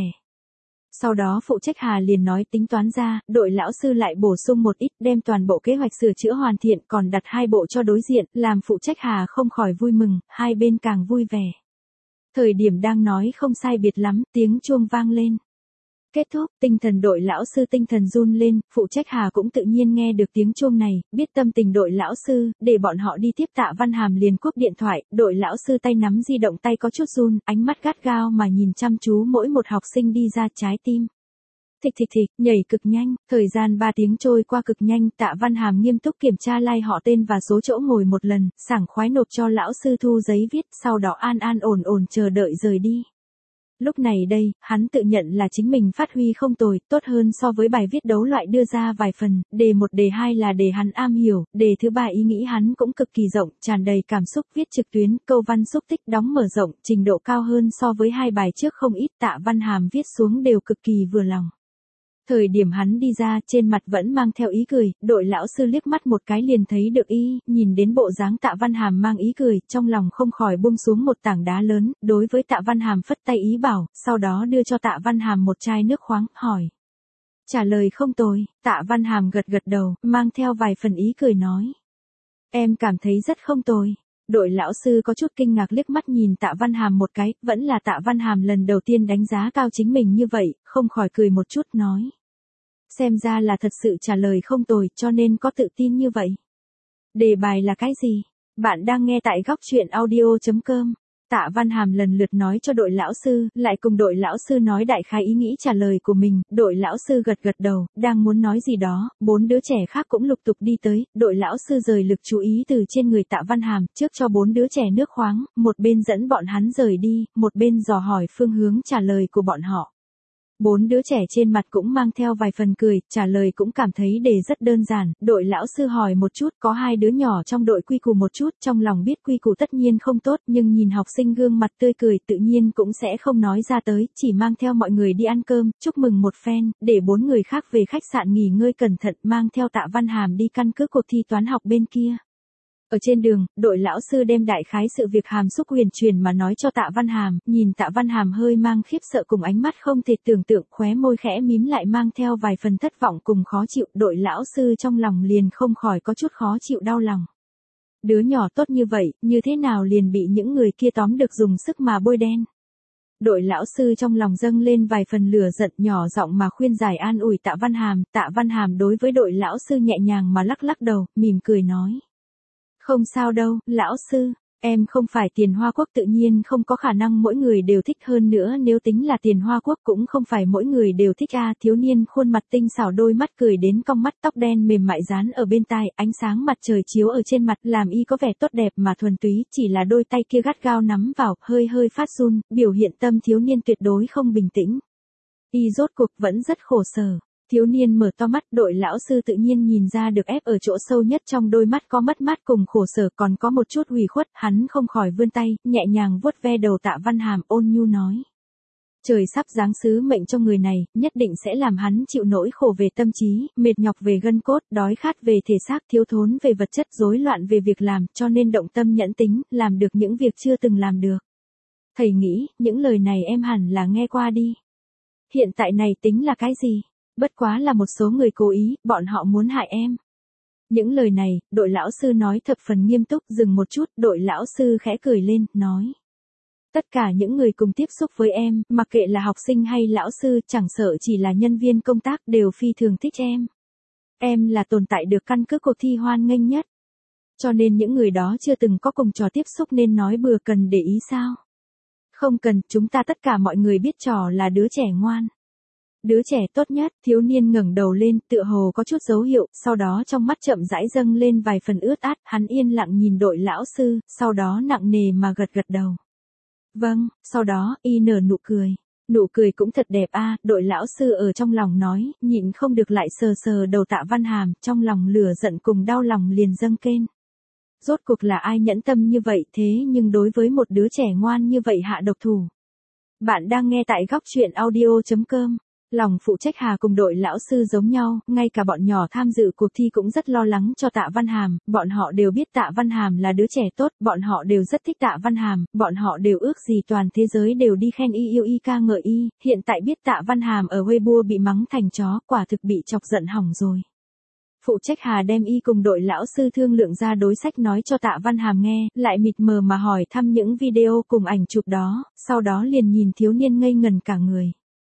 Sau đó phụ trách Hà liền nói tính toán ra, đội lão sư lại bổ sung một ít, đem toàn bộ kế hoạch sửa chữa hoàn thiện, còn đặt hai bộ cho đối diện, làm phụ trách Hà không khỏi vui mừng, hai bên càng vui vẻ. Thời điểm đang nói không sai biệt lắm, tiếng chuông vang lên. Kết thúc, tinh thần đội lão sư tinh thần run lên, phụ trách Hà cũng tự nhiên nghe được tiếng chuông này, biết tâm tình đội lão sư, để bọn họ đi tiếp Tạ Văn Hàm liền cúp điện thoại, đội lão sư tay nắm di động tay có chút run, ánh mắt gắt gao mà nhìn chăm chú mỗi một học sinh đi ra, trái tim. Thịch thịch thịch, nhảy cực nhanh, thời gian ba tiếng trôi qua cực nhanh, Tạ Văn Hàm nghiêm túc kiểm tra like họ tên và số chỗ ngồi một lần, sảng khoái nộp cho lão sư thu giấy viết, sau đó an an ổn ổn chờ đợi rời đi. Lúc này đây, hắn tự nhận là chính mình phát huy không tồi, tốt hơn so với bài viết đấu loại đưa ra vài phần, đề một đề hai là đề hắn am hiểu, đề thứ ba ý nghĩ hắn cũng cực kỳ rộng, tràn đầy cảm xúc, viết trực tuyến, câu văn xúc tích đóng mở rộng, trình độ cao hơn so với hai bài trước không ít, Tạ Văn Hàm viết xuống đều cực kỳ vừa lòng. Thời điểm hắn đi ra, trên mặt vẫn mang theo ý cười, đội lão sư liếc mắt một cái liền thấy được y, nhìn đến bộ dáng Tạ Văn Hàm mang ý cười, trong lòng không khỏi buông xuống một tảng đá lớn, đối với Tạ Văn Hàm phất tay ý bảo, sau đó đưa cho Tạ Văn Hàm một chai nước khoáng, hỏi. Trả lời không tồi, Tạ Văn Hàm gật gật đầu, mang theo vài phần ý cười nói. Em cảm thấy rất không tồi. Đội lão sư có chút kinh ngạc liếc mắt nhìn Tạ Văn Hàm một cái, vẫn là Tạ Văn Hàm lần đầu tiên đánh giá cao chính mình như vậy, không khỏi cười một chút nói. Xem ra là thật sự trả lời không tồi, cho nên có tự tin như vậy. Đề bài là cái gì? Bạn đang nghe tại góc truyện audio chấm com. Tạ Văn Hàm lần lượt nói cho đội lão sư, lại cùng đội lão sư nói đại khái ý nghĩ trả lời của mình, đội lão sư gật gật đầu, đang muốn nói gì đó, bốn đứa trẻ khác cũng lục tục đi tới, đội lão sư rời lực chú ý từ trên người Tạ Văn Hàm, trước cho bốn đứa trẻ nước khoáng, một bên dẫn bọn hắn rời đi, một bên dò hỏi phương hướng trả lời của bọn họ. Bốn đứa trẻ trên mặt cũng mang theo vài phần cười, trả lời cũng cảm thấy đề rất đơn giản, đội lão sư hỏi một chút, có hai đứa nhỏ trong đội quy củ một chút, trong lòng biết quy củ tất nhiên không tốt, nhưng nhìn học sinh gương mặt tươi cười tự nhiên cũng sẽ không nói ra tới, chỉ mang theo mọi người đi ăn cơm, chúc mừng một phen, để bốn người khác về khách sạn nghỉ ngơi cẩn thận, mang theo Tạ Văn Hàm đi căn cứ cuộc thi toán học bên kia. Ở trên đường, đội lão sư đem đại khái sự việc Hàm Xúc huyền truyền mà nói cho Tạ Văn Hàm, nhìn Tạ Văn Hàm hơi mang khiếp sợ cùng ánh mắt không thể tưởng tượng, khóe môi khẽ mím lại mang theo vài phần thất vọng cùng khó chịu, đội lão sư trong lòng liền không khỏi có chút khó chịu đau lòng. Đứa nhỏ tốt như vậy, như thế nào liền bị những người kia tóm được dùng sức mà bôi đen. Đội lão sư trong lòng dâng lên vài phần lửa giận, nhỏ giọng mà khuyên giải an ủi Tạ Văn Hàm, Tạ Văn Hàm đối với đội lão sư nhẹ nhàng mà lắc lắc đầu, mỉm cười nói. Không sao đâu, lão sư, em không phải Tiền Hoa Quốc, tự nhiên không có khả năng mỗi người đều thích, hơn nữa nếu tính là Tiền Hoa Quốc cũng không phải mỗi người đều thích a. Thiếu niên khuôn mặt tinh xảo, đôi mắt cười đến cong mắt, tóc đen mềm mại dán ở bên tai, ánh sáng mặt trời chiếu ở trên mặt làm y có vẻ tốt đẹp mà thuần túy, chỉ là đôi tay kia gắt gao nắm vào, hơi hơi phát run, biểu hiện tâm thiếu niên tuyệt đối không bình tĩnh. Y rốt cuộc vẫn rất khổ sở. Thiếu niên mở to mắt, đội lão sư tự nhiên nhìn ra được ép ở chỗ sâu nhất trong đôi mắt có mất mát cùng khổ sở, còn có một chút ủy khuất, hắn không khỏi vươn tay, nhẹ nhàng vuốt ve đầu Tạ Văn Hàm, ôn nhu nói. Trời sắp giáng sứ mệnh cho người này, nhất định sẽ làm hắn chịu nỗi khổ về tâm trí, mệt nhọc về gân cốt, đói khát về thể xác, thiếu thốn về vật chất, rối loạn về việc làm, cho nên động tâm nhẫn tính, làm được những việc chưa từng làm được. Thầy nghĩ, những lời này em hẳn là nghe qua đi. Hiện tại này tính là cái gì? Bất quá là một số người cố ý, bọn họ muốn hại em. Những lời này, đội lão sư nói thập phần nghiêm túc, dừng một chút, đội lão sư khẽ cười lên, nói. Tất cả những người cùng tiếp xúc với em, mặc kệ là học sinh hay lão sư, chẳng sợ chỉ là nhân viên công tác, đều phi thường thích em. Em là tồn tại được căn cứ cuộc thi hoan nghênh nhất. Cho nên những người đó chưa từng có cùng trò tiếp xúc nên nói bừa, cần để ý sao? Không cần, chúng ta tất cả mọi người biết trò là đứa trẻ ngoan. Đứa trẻ tốt nhất. Thiếu niên ngẩng đầu lên, tựa hồ có chút dấu hiệu, sau đó trong mắt chậm rãi dâng lên vài phần ướt át, hắn yên lặng nhìn đội lão sư, sau đó nặng nề mà gật gật đầu. Vâng, sau đó, y nở nụ cười. Nụ cười cũng thật đẹp a, đội lão sư ở trong lòng nói, nhịn không được lại sờ sờ đầu Tạ Văn Hàm, trong lòng lửa giận cùng đau lòng liền dâng lên. Rốt cuộc là ai nhẫn tâm như vậy, thế nhưng đối với một đứa trẻ ngoan như vậy hạ độc thủ. Bạn đang nghe tại góc truyện audio chấm com. Lòng phụ trách Hà cùng đội lão sư giống nhau, ngay cả bọn nhỏ tham dự cuộc thi cũng rất lo lắng cho Tạ Văn Hàm, bọn họ đều biết Tạ Văn Hàm là đứa trẻ tốt, bọn họ đều rất thích Tạ Văn Hàm, bọn họ đều ước gì toàn thế giới đều đi khen y yêu y ca ngợi y, hiện tại biết Tạ Văn Hàm ở Weibo bị mắng thành chó, quả thực bị chọc giận hỏng rồi. Phụ trách Hà đem y cùng đội lão sư thương lượng ra đối sách nói cho Tạ Văn Hàm nghe, lại mịt mờ mà hỏi thăm những video cùng ảnh chụp đó, sau đó liền nhìn thiếu niên ngây ngần cả người.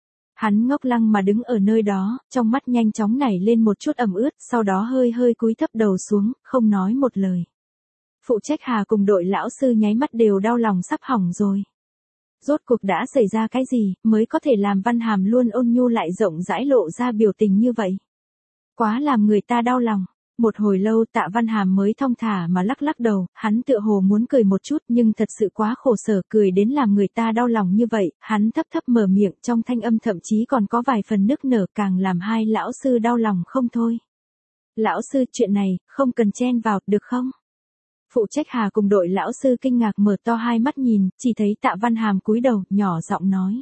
Hắn ngốc lăng mà đứng ở nơi đó, trong mắt nhanh chóng nảy lên một chút ẩm ướt, sau đó hơi hơi cúi thấp đầu xuống, không nói một lời. Phụ trách Hà cùng đội lão sư nháy mắt đều đau lòng sắp hỏng rồi. Rốt cuộc đã xảy ra cái gì, mới có thể làm Văn Hàm luôn ôn nhu lại rộng rãi lộ ra biểu tình như vậy. Quá làm người ta đau lòng. Một hồi lâu Tạ Văn Hàm mới thong thả mà lắc lắc đầu, hắn tựa hồ muốn cười một chút nhưng thật sự quá khổ sở, cười đến làm người ta đau lòng như vậy, hắn thấp thấp mở miệng, trong thanh âm thậm chí còn có vài phần nức nở, càng làm hai lão sư đau lòng không thôi. Lão sư, chuyện này, không cần chen vào, được không? Phụ trách Hà cùng đội lão sư kinh ngạc mở to hai mắt nhìn, chỉ thấy Tạ Văn Hàm cúi đầu, nhỏ giọng nói.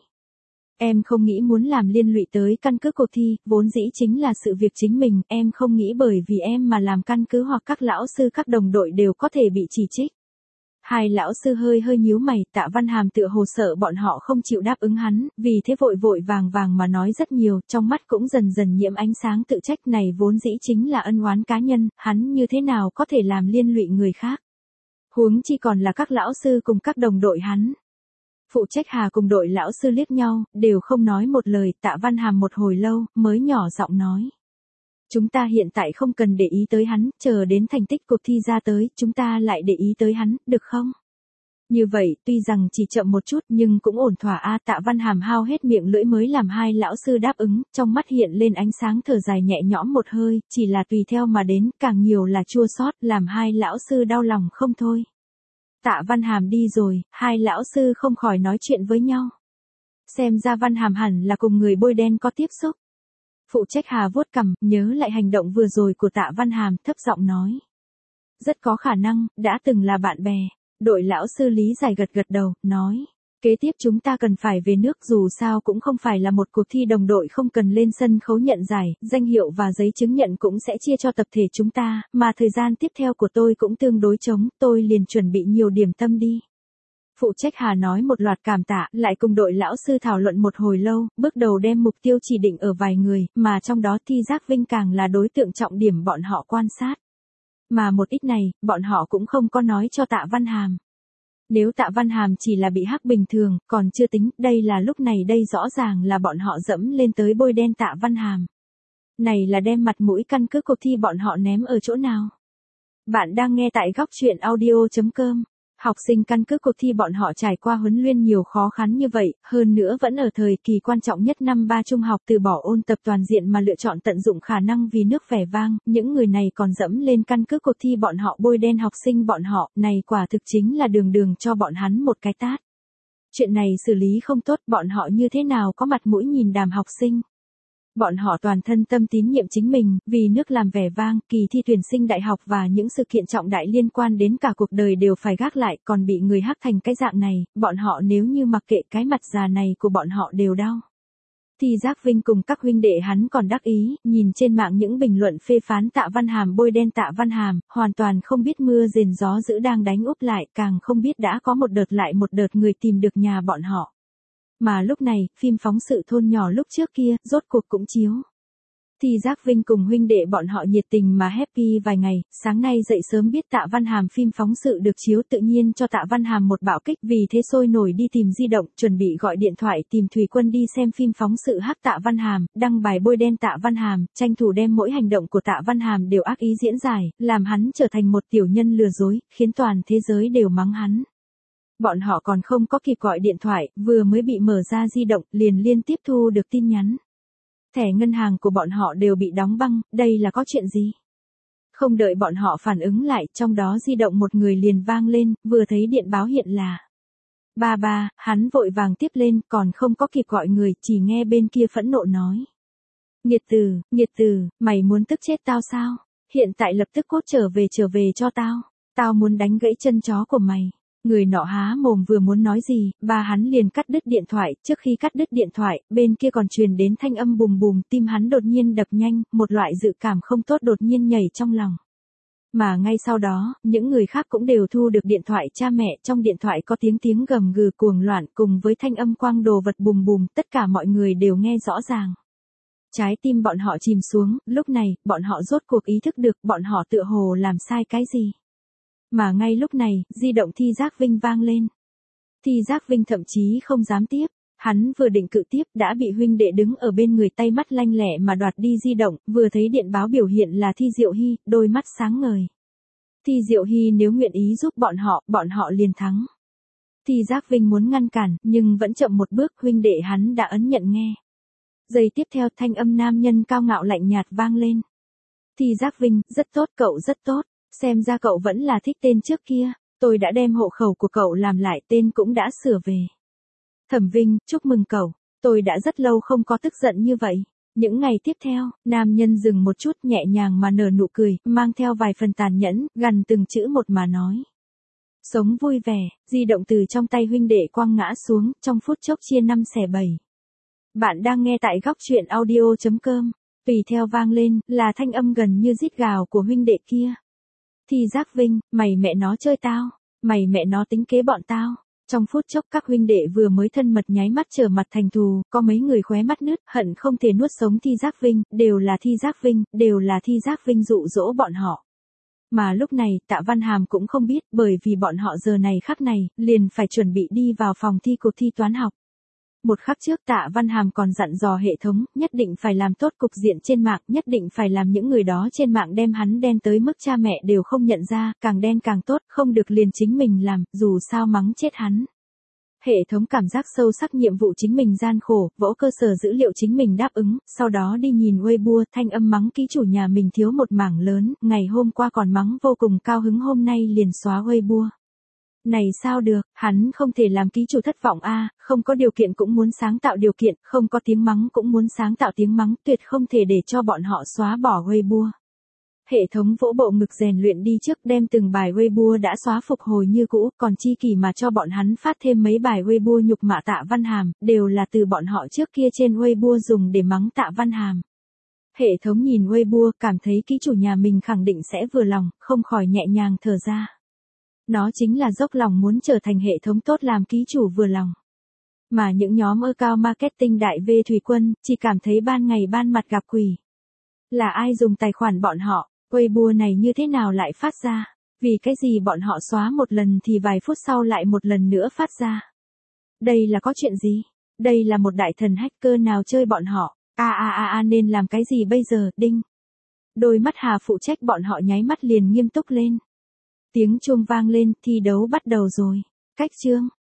Em không nghĩ muốn làm liên lụy tới căn cứ cuộc thi, vốn dĩ chính là sự việc chính mình, em không nghĩ bởi vì em mà làm căn cứ hoặc các lão sư các đồng đội đều có thể bị chỉ trích. Hai lão sư hơi hơi nhíu mày, Tạ Văn Hàm tựa hồ sợ bọn họ không chịu đáp ứng hắn, vì thế vội vội vàng vàng mà nói rất nhiều, trong mắt cũng dần dần nhiễm ánh sáng tự trách, này vốn dĩ chính là ân oán cá nhân, hắn như thế nào có thể làm liên lụy người khác. Huống chi còn là các lão sư cùng các đồng đội hắn. Phụ trách Hà cùng đội lão sư liếc nhau, đều không nói một lời, Tạ Văn Hàm một hồi lâu, mới nhỏ giọng nói. Chúng ta hiện tại không cần để ý tới hắn, chờ đến thành tích cuộc thi ra tới, chúng ta lại để ý tới hắn, được không? Như vậy, tuy rằng chỉ chậm một chút nhưng cũng ổn thỏa a. Tạ Văn Hàm hao hết miệng lưỡi mới làm hai lão sư đáp ứng, trong mắt hiện lên ánh sáng thở dài nhẹ nhõm một hơi, chỉ là tùy theo mà đến, càng nhiều là chua xót, làm hai lão sư đau lòng không thôi. Tạ Văn Hàm đi rồi, hai lão sư không khỏi nói chuyện với nhau. Xem ra Văn Hàm hẳn là cùng người bôi đen có tiếp xúc. Phụ trách Hà vuốt cằm, nhớ lại hành động vừa rồi của Tạ Văn Hàm, thấp giọng nói. Rất có khả năng, đã từng là bạn bè. Đội lão sư Lý Giải gật gật đầu, nói. Kế tiếp chúng ta cần phải về nước, dù sao cũng không phải là một cuộc thi đồng đội, không cần lên sân khấu nhận giải, danh hiệu và giấy chứng nhận cũng sẽ chia cho tập thể chúng ta, mà thời gian tiếp theo của tôi cũng tương đối trống, tôi liền chuẩn bị nhiều điểm tâm đi. Phụ trách Hà nói một loạt cảm tạ, lại cùng đội lão sư thảo luận một hồi lâu, bước đầu đem mục tiêu chỉ định ở vài người, mà trong đó Thi Giác Vinh càng là đối tượng trọng điểm bọn họ quan sát. Mà một ít này, bọn họ cũng không có nói cho Tạ Văn Hàm. Nếu Tạ Văn Hàm chỉ là bị hắc bình thường, còn chưa tính, đây là lúc này đây rõ ràng là bọn họ dẫm lên tới bôi đen Tạ Văn Hàm. Này là đem mặt mũi căn cứ cuộc thi bọn họ ném ở chỗ nào? Bạn đang nghe tại góc truyện audio chấm com. Học sinh căn cứ cuộc thi bọn họ trải qua huấn luyện nhiều khó khăn như vậy, hơn nữa vẫn ở thời kỳ quan trọng nhất năm ba trung học, từ bỏ ôn tập toàn diện mà lựa chọn tận dụng khả năng vì nước vẻ vang, những người này còn dẫm lên căn cứ cuộc thi bọn họ bôi đen học sinh bọn họ, này quả thực chính là đường đường cho bọn hắn một cái tát. Chuyện này xử lý không tốt, bọn họ như thế nào có mặt mũi nhìn đàm học sinh. Bọn họ toàn thân tâm tín nhiệm chính mình, vì nước làm vẻ vang, kỳ thi tuyển sinh đại học và những sự kiện trọng đại liên quan đến cả cuộc đời đều phải gác lại, còn bị người hắc thành cái dạng này, bọn họ nếu như mặc kệ cái mặt già này của bọn họ đều đau. Thi Giác Vinh cùng các huynh đệ hắn còn đắc ý, nhìn trên mạng những bình luận phê phán Tạ Văn Hàm bôi đen Tạ Văn Hàm, hoàn toàn không biết mưa rền gió dữ đang đánh úp lại, càng không biết đã có một đợt lại một đợt người tìm được nhà bọn họ. Mà lúc này, phim phóng sự thôn nhỏ lúc trước kia, rốt cuộc cũng chiếu. Thi Giác Vinh cùng huynh đệ bọn họ nhiệt tình mà happy vài ngày, sáng nay dậy sớm biết Tạ Văn Hàm phim phóng sự được chiếu, tự nhiên cho Tạ Văn Hàm một bạo kích, vì thế sôi nổi đi tìm di động, chuẩn bị gọi điện thoại tìm Thủy Quân đi xem phim phóng sự hắc Tạ Văn Hàm, đăng bài bôi đen Tạ Văn Hàm, tranh thủ đem mỗi hành động của Tạ Văn Hàm đều ác ý diễn giải, làm hắn trở thành một tiểu nhân lừa dối, khiến toàn thế giới đều mắng hắn. Bọn họ còn không có kịp gọi điện thoại, vừa mới bị mở ra di động, liền liên tiếp thu được tin nhắn. Thẻ ngân hàng của bọn họ đều bị đóng băng, đây là có chuyện gì? Không đợi bọn họ phản ứng lại, trong đó di động một người liền vang lên, vừa thấy điện báo hiện là. Ba ba, hắn vội vàng tiếp lên, còn không có kịp gọi người, chỉ nghe bên kia phẫn nộ nói. Nghiệt tử, nghiệt tử, mày muốn tức chết tao sao? Hiện tại lập tức cốt trở về trở về cho tao. Tao muốn đánh gãy chân chó của mày. Người nọ há mồm vừa muốn nói gì, ba hắn liền cắt đứt điện thoại, trước khi cắt đứt điện thoại, bên kia còn truyền đến thanh âm bùm bùm, tim hắn đột nhiên đập nhanh, một loại dự cảm không tốt đột nhiên nhảy trong lòng. Mà ngay sau đó, những người khác cũng đều thu được điện thoại cha mẹ, trong điện thoại có tiếng tiếng gầm gừ cuồng loạn cùng với thanh âm quang đồ vật bùm bùm, tất cả mọi người đều nghe rõ ràng. Trái tim bọn họ chìm xuống, lúc này, bọn họ rốt cuộc ý thức được bọn họ tựa hồ làm sai cái gì. Mà ngay lúc này, di động Thi Giác Vinh vang lên. Thi Giác Vinh thậm chí không dám tiếp, hắn vừa định cự tiếp đã bị huynh đệ đứng ở bên người tay mắt lanh lẹ mà đoạt đi di động, vừa thấy điện báo biểu hiện là Thi Diệu Hy, đôi mắt sáng ngời. Thi Diệu Hy nếu nguyện ý giúp bọn họ, bọn họ liền thắng. Thi Giác Vinh muốn ngăn cản, nhưng vẫn chậm một bước, huynh đệ hắn đã ấn nhận nghe. Giây tiếp theo thanh âm nam nhân cao ngạo lạnh nhạt vang lên. Thi Giác Vinh, rất tốt cậu rất tốt. Xem ra cậu vẫn là thích tên trước kia, tôi đã đem hộ khẩu của cậu làm lại, tên cũng đã sửa về. Thẩm Vinh, chúc mừng cậu, tôi đã rất lâu không có tức giận như vậy. Những ngày tiếp theo, nam nhân dừng một chút nhẹ nhàng mà nở nụ cười, mang theo vài phần tàn nhẫn, gần từng chữ một mà nói. Sống vui vẻ, di động từ trong tay huynh đệ quăng ngã xuống, trong phút chốc chia năm xẻ bảy. Bạn đang nghe tại góc truyện audio chấm com, tùy theo vang lên, là thanh âm gần như rít gào của huynh đệ kia. Thi Giác Vinh, mày mẹ nó chơi tao, mày mẹ nó tính kế bọn tao. Trong phút chốc các huynh đệ vừa mới thân mật nháy mắt trở mặt thành thù, có mấy người khóe mắt nứt, hận không thể nuốt sống Thi Giác Vinh, đều là Thi Giác Vinh, đều là Thi Giác Vinh dụ dỗ bọn họ. Mà lúc này, Tạ Văn Hàm cũng không biết, bởi vì bọn họ giờ này khắc này, liền phải chuẩn bị đi vào phòng thi cuộc thi toán học. Một khắc trước Tạ Văn Hàm còn dặn dò hệ thống, nhất định phải làm tốt cục diện trên mạng, nhất định phải làm những người đó trên mạng đem hắn đen tới mức cha mẹ đều không nhận ra, càng đen càng tốt, không được liền chính mình làm, dù sao mắng chết hắn. Hệ thống cảm giác sâu sắc nhiệm vụ chính mình gian khổ, vỗ cơ sở dữ liệu chính mình đáp ứng, sau đó đi nhìn Weibo, thanh âm mắng ký chủ nhà mình thiếu một mảng lớn, ngày hôm qua còn mắng vô cùng cao hứng hôm nay liền xóa Weibo. Này sao được, hắn không thể làm ký chủ thất vọng a, không có điều kiện cũng muốn sáng tạo điều kiện, không có tiếng mắng cũng muốn sáng tạo tiếng mắng, tuyệt không thể để cho bọn họ xóa bỏ Weibo. Hệ thống vỗ bộ ngực rèn luyện đi trước đem từng bài Weibo đã xóa phục hồi như cũ, còn chi kỷ mà cho bọn hắn phát thêm mấy bài Weibo nhục mạ Tạ Văn Hàm, đều là từ bọn họ trước kia trên Weibo dùng để mắng Tạ Văn Hàm. Hệ thống nhìn Weibo cảm thấy ký chủ nhà mình khẳng định sẽ vừa lòng, không khỏi nhẹ nhàng thở ra. Nó chính là dốc lòng muốn trở thành hệ thống tốt làm ký chủ vừa lòng. Mà những nhóm ơ cao marketing đại V Thủy Quân, chỉ cảm thấy ban ngày ban mặt gặp quỷ. Là ai dùng tài khoản bọn họ, Weibo này như thế nào lại phát ra? Vì cái gì bọn họ xóa một lần thì vài phút sau lại một lần nữa phát ra? Đây là có chuyện gì? Đây là một đại thần hacker nào chơi bọn họ? A a a a nên làm cái gì bây giờ, đinh. Đôi mắt Hà phụ trách bọn họ nháy mắt liền nghiêm túc lên. Tiếng chuông vang lên, thi đấu bắt đầu rồi. Cách chương.